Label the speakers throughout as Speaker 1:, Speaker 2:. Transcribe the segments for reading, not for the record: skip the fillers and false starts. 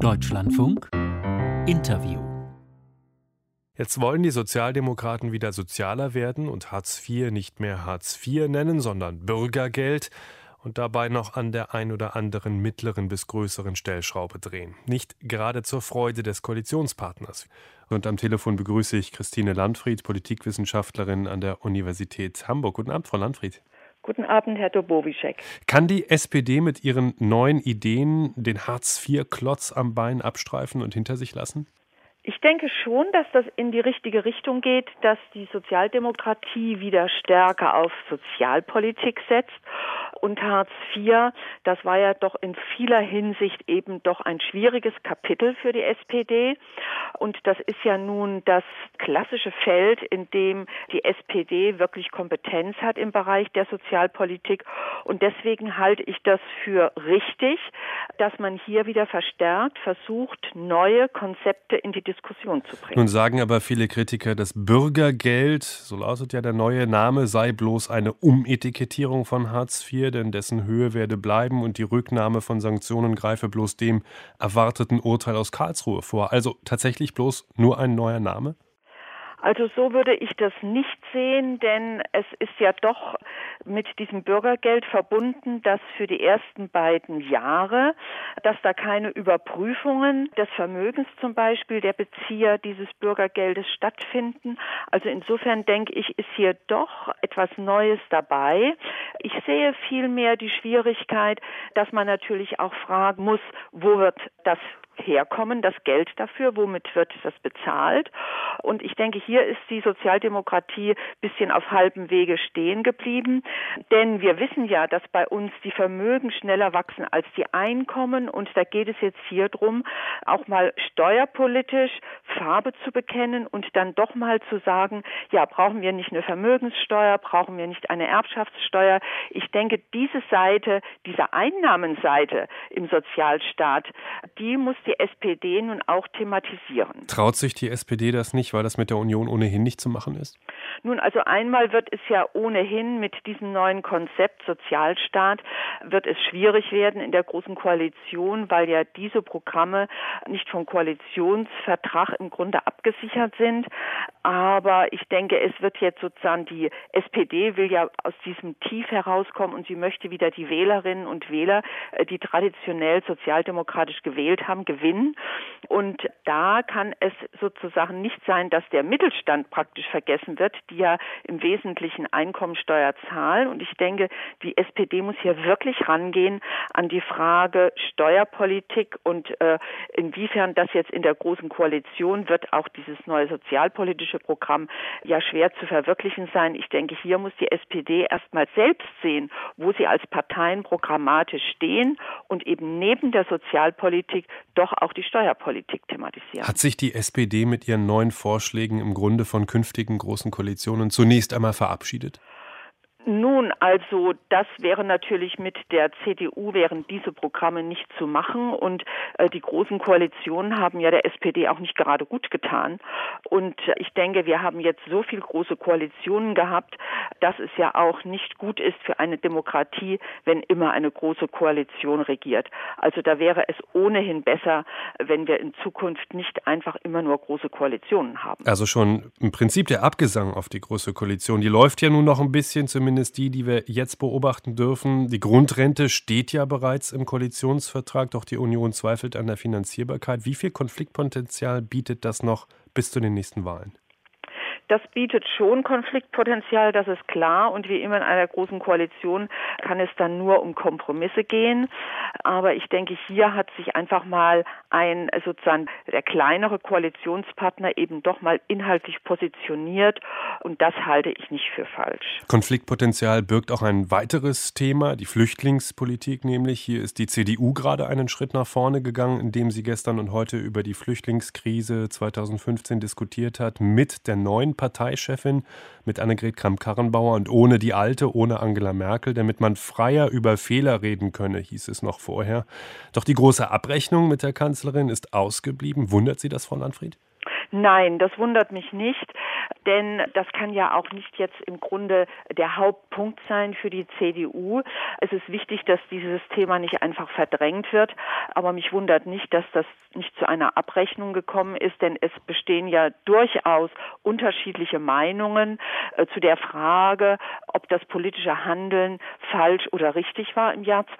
Speaker 1: Deutschlandfunk Interview.
Speaker 2: Jetzt wollen die Sozialdemokraten wieder sozialer werden und Hartz IV nicht mehr Hartz IV nennen, sondern Bürgergeld und dabei noch an der ein oder anderen mittleren bis größeren Stellschraube drehen. Nicht gerade zur Freude des Koalitionspartners. Und am Telefon begrüße ich Christine Landfried, Politikwissenschaftlerin an der Universität Hamburg. Guten Abend, Frau Landfried.
Speaker 3: Guten Abend, Herr Dobowischek.
Speaker 2: Kann die SPD mit ihren neuen Ideen den Hartz-IV-Klotz am Bein abstreifen und hinter sich lassen?
Speaker 3: Ich denke schon, dass das in die richtige Richtung geht, dass die Sozialdemokratie wieder stärker auf Sozialpolitik setzt. Und Hartz IV, das war ja doch in vieler Hinsicht eben doch ein schwieriges Kapitel für die SPD. Und das ist ja nun das klassische Feld, in dem die SPD wirklich Kompetenz hat im Bereich der Sozialpolitik. Und deswegen halte ich das für richtig, dass man hier wieder verstärkt versucht, neue Konzepte in die Diskussion zu bringen.
Speaker 2: Nun sagen aber viele Kritiker, das Bürgergeld, so lautet ja der neue Name, sei bloß eine Umetikettierung von Hartz IV, denn dessen Höhe werde bleiben und die Rücknahme von Sanktionen greife bloß dem erwarteten Urteil aus Karlsruhe vor. Also tatsächlich bloß nur ein neuer Name?
Speaker 3: Also so würde ich das nicht sehen, denn es ist ja doch mit diesem Bürgergeld verbunden, dass für die ersten beiden Jahre, dass da keine Überprüfungen des Vermögens zum Beispiel der Bezieher dieses Bürgergeldes stattfinden. Also insofern denke ich, ist hier doch etwas Neues dabei. Ich sehe vielmehr die Schwierigkeit, dass man natürlich auch fragen muss, wo wird das herkommen, das Geld dafür, womit wird das bezahlt? Und ich denke, hier ist die Sozialdemokratie ein bisschen auf halbem Wege stehen geblieben, denn wir wissen ja, dass bei uns die Vermögen schneller wachsen als die Einkommen und da geht es jetzt hier drum, auch mal steuerpolitisch Farbe zu bekennen und dann doch mal zu sagen, ja, brauchen wir nicht eine Vermögenssteuer, brauchen wir nicht eine Erbschaftssteuer. Ich denke, diese Seite, diese Einnahmenseite im Sozialstaat, die muss die SPD nun auch thematisieren.
Speaker 2: Traut sich die SPD das nicht, weil das mit der Union ohnehin nicht zu machen ist?
Speaker 3: Nun, also einmal wird es ja ohnehin mit diesem neuen Konzept Sozialstaat, wird es schwierig werden in der Großen Koalition, weil ja diese Programme nicht vom Koalitionsvertrag im Grunde abgesichert sind. Aber ich denke, es wird jetzt sozusagen, die SPD will ja aus diesem Tief herauskommen und sie möchte wieder die Wählerinnen und Wähler, die traditionell sozialdemokratisch gewählt haben, gewinnen. Und da kann es sozusagen nicht sein, dass der Mittelstand praktisch vergessen wird, die ja im Wesentlichen Einkommensteuer zahlen. Und ich denke, die SPD muss hier wirklich rangehen an die Frage Steuerpolitik und inwiefern das jetzt in der Großen Koalition wird auch dieses neue sozialpolitische Programm ja schwer zu verwirklichen sein. Ich denke, hier muss die SPD erstmal selbst sehen, wo sie als Parteien programmatisch stehen und eben neben der Sozialpolitik doch auch die Steuerpolitik thematisieren.
Speaker 2: Hat sich die SPD mit ihren neuen Vorschlägen im Grunde von künftigen großen Koalitionen zunächst einmal verabschiedet?
Speaker 3: Nun, also das wäre natürlich mit der CDU, wären diese Programme nicht zu machen und die großen Koalitionen haben ja der SPD auch nicht gerade gut getan und ich denke, wir haben jetzt so viele große Koalitionen gehabt, dass es ja auch nicht gut ist für eine Demokratie, wenn immer eine große Koalition regiert. Also da wäre es ohnehin besser, wenn wir in Zukunft nicht einfach immer nur große Koalitionen haben.
Speaker 2: Also schon im Prinzip der Abgesang auf die große Koalition, die läuft ja nun noch ein bisschen, zumindest die wir jetzt beobachten dürfen. Die Grundrente steht ja bereits im Koalitionsvertrag, doch die Union zweifelt an der Finanzierbarkeit. Wie viel Konfliktpotenzial bietet das noch bis zu den nächsten Wahlen?
Speaker 3: Das bietet schon Konfliktpotenzial, das ist klar. Und wie immer in einer großen Koalition kann es dann nur um Kompromisse gehen. Aber ich denke, hier hat sich einfach mal sozusagen der kleinere Koalitionspartner eben doch mal inhaltlich positioniert. Und das halte ich nicht für falsch.
Speaker 2: Konfliktpotenzial birgt auch ein weiteres Thema, die Flüchtlingspolitik nämlich. Hier ist die CDU gerade einen Schritt nach vorne gegangen, indem sie gestern und heute über die Flüchtlingskrise 2015 diskutiert hat mit der neuen Parteichefin, mit Annegret Kramp-Karrenbauer und ohne die alte, ohne Angela Merkel, damit man freier über Fehler reden könne, hieß es noch vorher. Doch die große Abrechnung mit der Kanzlerin ist ausgeblieben. Wundert Sie das, Frau Landfried?
Speaker 3: Nein, das wundert mich nicht. denn das kann ja auch nicht jetzt im Grunde der Hauptpunkt sein für die CDU. Es ist wichtig, dass dieses Thema nicht einfach verdrängt wird, aber mich wundert nicht, dass das nicht zu einer Abrechnung gekommen ist, denn es bestehen ja durchaus unterschiedliche Meinungen zu der Frage, ob das politische Handeln falsch oder richtig war im Jahr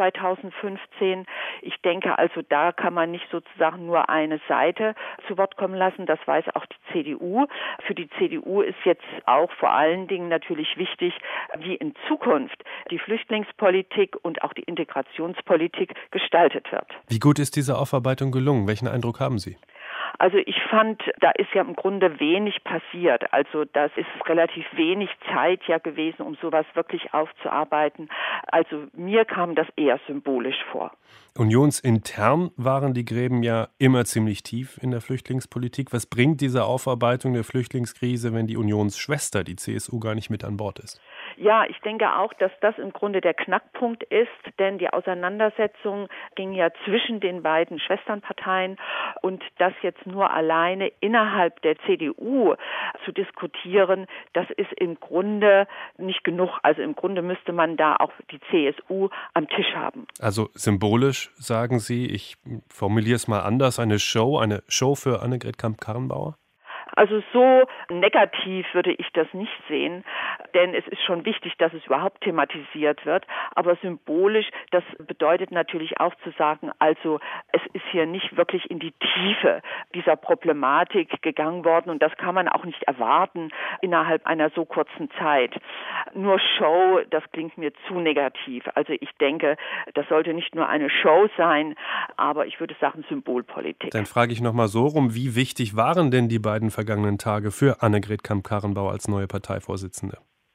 Speaker 3: 2015. Ich denke also, da kann man nicht sozusagen nur eine Seite zu Wort kommen lassen. Das weiß auch die CDU. Für die CDU ist jetzt auch vor allen Dingen natürlich wichtig, wie in Zukunft die Flüchtlingspolitik und auch die Integrationspolitik gestaltet wird.
Speaker 2: Wie gut ist diese Aufarbeitung gelungen? Welchen Eindruck haben Sie?
Speaker 3: Also ich fand, da ist ja im Grunde wenig passiert. Also das ist relativ wenig Zeit ja gewesen, um sowas wirklich aufzuarbeiten. Also mir kam das eher symbolisch vor.
Speaker 2: Unionsintern waren die Gräben ja immer ziemlich tief in der Flüchtlingspolitik. Was bringt diese Aufarbeitung der Flüchtlingskrise, wenn die Unionsschwester, die CSU, gar nicht mit an Bord ist?
Speaker 3: Ja, ich denke auch, dass das im Grunde der Knackpunkt ist, denn die Auseinandersetzung ging ja zwischen den beiden Schwesternparteien und das jetzt nur alleine innerhalb der CDU zu diskutieren, das ist im Grunde nicht genug. Also im Grunde müsste man da auch die CSU am Tisch haben.
Speaker 2: Also symbolisch, sagen Sie, ich formuliere es mal anders, eine Show für Annegret Kramp-Karrenbauer?
Speaker 3: Also so negativ würde ich das nicht sehen, denn es ist schon wichtig, dass es überhaupt thematisiert wird. Aber symbolisch, das bedeutet natürlich auch zu sagen, also es ist hier nicht wirklich in die Tiefe dieser Problematik gegangen worden und das kann man auch nicht erwarten innerhalb einer so kurzen Zeit. Nur Show, das klingt mir zu negativ. Also ich denke, das sollte nicht nur eine Show sein, aber ich würde sagen Symbolpolitik.
Speaker 2: Dann frage ich nochmal so rum, wie wichtig waren denn die beiden vergangenen Tage für Annegret Kramp-Karrenbauer als neue Parteivorsitzende?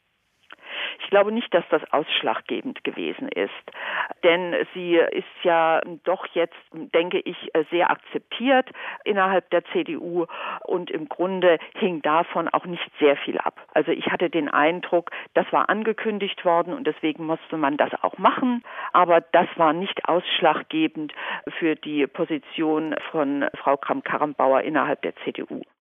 Speaker 3: Ich glaube nicht, dass das ausschlaggebend gewesen ist, denn sie ist ja doch jetzt, denke ich, sehr akzeptiert innerhalb der CDU und im Grunde hing davon auch nicht sehr viel ab. Also ich hatte den Eindruck, das war angekündigt worden und deswegen musste man das auch machen, aber das war nicht ausschlaggebend für die Position von Frau Kramp-Karrenbauer innerhalb der CDU.